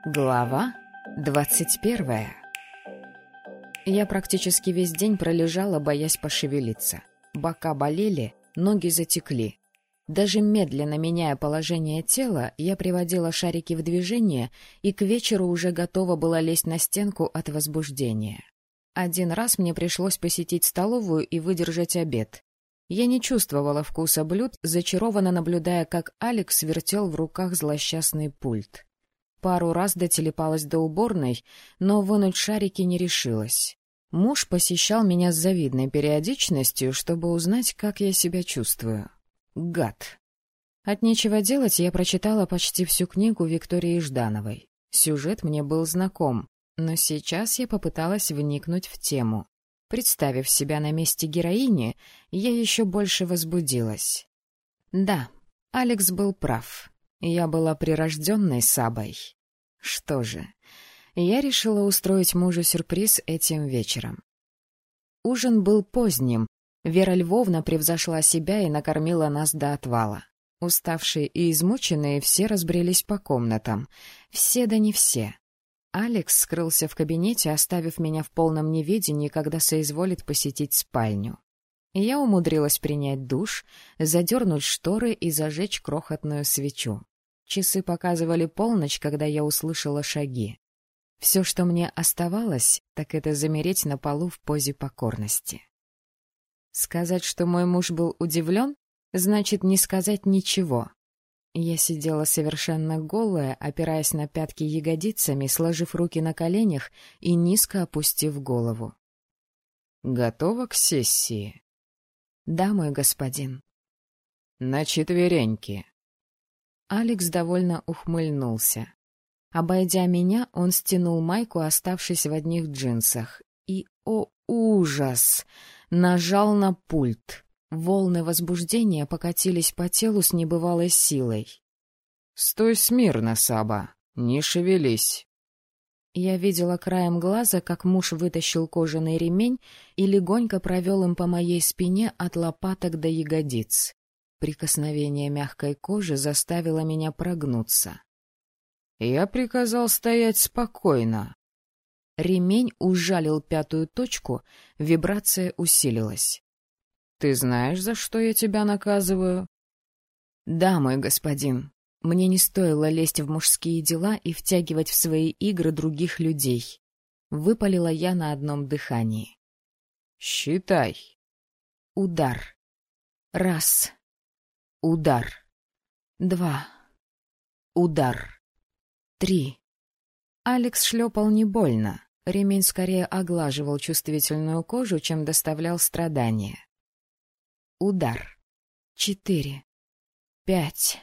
Глава 21. Я практически весь день пролежала, боясь пошевелиться. Бока болели, ноги затекли. Даже медленно меняя положение тела, я приводила шарики в движение и к вечеру уже готова была лезть на стенку от возбуждения. Один раз мне пришлось посетить столовую и выдержать обед. Я не чувствовала вкуса блюд, зачарованно наблюдая, как Алекс вертел в руках злосчастный пульт. Пару раз дотелепалась до уборной, но вынуть шарики не решилась. Муж посещал меня с завидной периодичностью, чтобы узнать, как я себя чувствую. Гад. От нечего делать я прочитала почти всю книгу Виктории Ждановой. Сюжет мне был знаком, но сейчас я попыталась вникнуть в тему. Представив себя на месте героини, я еще больше возбудилась. Да, Алекс был прав. Я была прирожденной Сабой. Что же, я решила устроить мужу сюрприз этим вечером. Ужин был поздним. Вера Львовна превзошла себя и накормила нас до отвала. Уставшие и измученные все разбрелись по комнатам. Все да не все. Алекс скрылся в кабинете, оставив меня в полном неведении, когда соизволит посетить спальню. Я умудрилась принять душ, задернуть шторы и зажечь крохотную свечу. Часы показывали полночь, когда я услышала шаги. Все, что мне оставалось, так это замереть на полу в позе покорности. Сказать, что мой муж был удивлен, значит не сказать ничего. Я сидела совершенно голая, опираясь на пятки ягодицами, сложив руки на коленях и низко опустив голову. «Готова к сессии?» «Да, мой господин». «На четвереньки». Алекс довольно ухмыльнулся. Обойдя меня, он стянул майку, оставшись в одних джинсах, и, о ужас, нажал на пульт. Волны возбуждения покатились по телу с небывалой силой. «Стой смирно, Саба, не шевелись». Я видела краем глаза, как муж вытащил кожаный ремень и легонько провел им по моей спине от лопаток до ягодиц. Прикосновение мягкой кожи заставило меня прогнуться. Я приказал стоять спокойно. Ремень ужалил пятую точку, вибрация усилилась. «Ты знаешь, за что я тебя наказываю?» «Да, мой господин. Мне не стоило лезть в мужские дела и втягивать в свои игры других людей». Выпалила я на одном дыхании. «Считай». Удар. Раз. Удар. Два. Удар. Три. Алекс шлепал не больно. Ремень скорее оглаживал чувствительную кожу, чем доставлял страдания. Удар. 4. 5.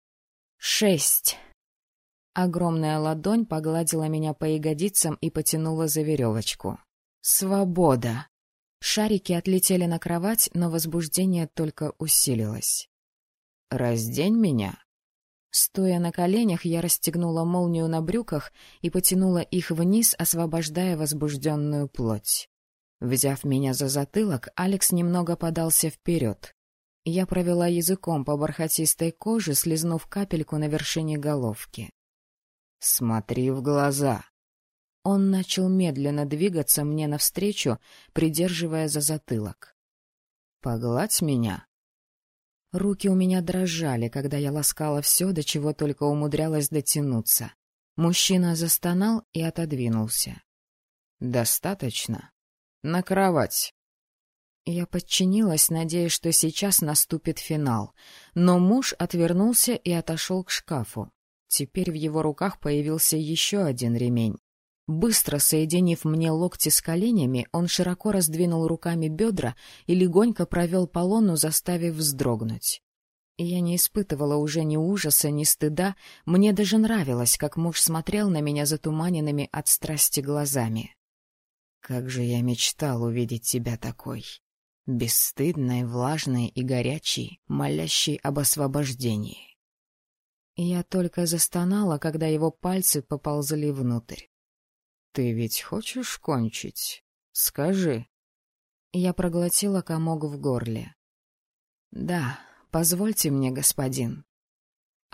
6. Огромная ладонь погладила меня по ягодицам и потянула за веревочку. Свобода! Шарики отлетели на кровать, но возбуждение только усилилось. «Раздень меня». Стоя на коленях, я расстегнула молнию на брюках и потянула их вниз, освобождая возбужденную плоть. Взяв меня за затылок, Алекс немного подался вперед. Я провела языком по бархатистой коже, слизнув капельку на вершине головки. «Смотри в глаза». Он начал медленно двигаться мне навстречу, придерживая за затылок. «Погладь меня». Руки у меня дрожали, когда я ласкала все, до чего только умудрялась дотянуться. Мужчина застонал и отодвинулся. «Достаточно. На кровать». Я подчинилась, надеясь, что сейчас наступит финал, но муж отвернулся и отошел к шкафу. Теперь в его руках появился еще один ремень. Быстро соединив мне локти с коленями, он широко раздвинул руками бедра и легонько провел по лону, заставив вздрогнуть. Я не испытывала уже ни ужаса, ни стыда, мне даже нравилось, как муж смотрел на меня затуманенными от страсти глазами. «Как же я мечтал увидеть тебя такой, бесстыдной, влажной и горячей, молящей об освобождении». Я только застонала, когда его пальцы поползли внутрь. «Ты ведь хочешь кончить? Скажи». Я проглотила комок в горле. «Да, позвольте мне, господин».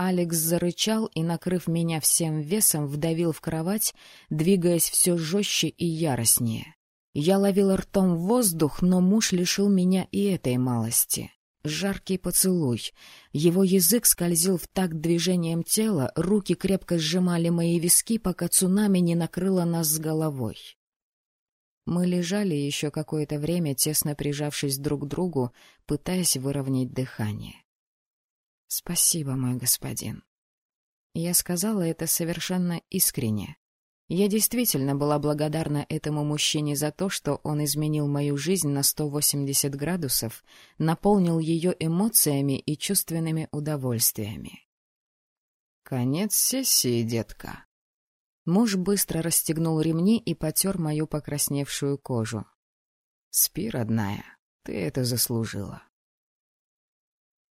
Алекс зарычал и, накрыв меня всем весом, вдавил в кровать, двигаясь все жестче и яростнее. Я ловил ртом воздух, но муж лишил меня и этой малости. Жаркий поцелуй. Его язык скользил в такт движением тела, руки крепко сжимали мои виски, пока цунами не накрыло нас с головой. Мы лежали еще какое-то время, тесно прижавшись друг к другу, пытаясь выровнять дыхание. «Спасибо, мой господин». Я сказала это совершенно искренне. Я действительно была благодарна этому мужчине за то, что он изменил мою жизнь на 180 градусов, наполнил ее эмоциями и чувственными удовольствиями. «Конец сессии, детка». Муж быстро расстегнул ремни и потер мою покрасневшую кожу. «Спи, родная, ты это заслужила».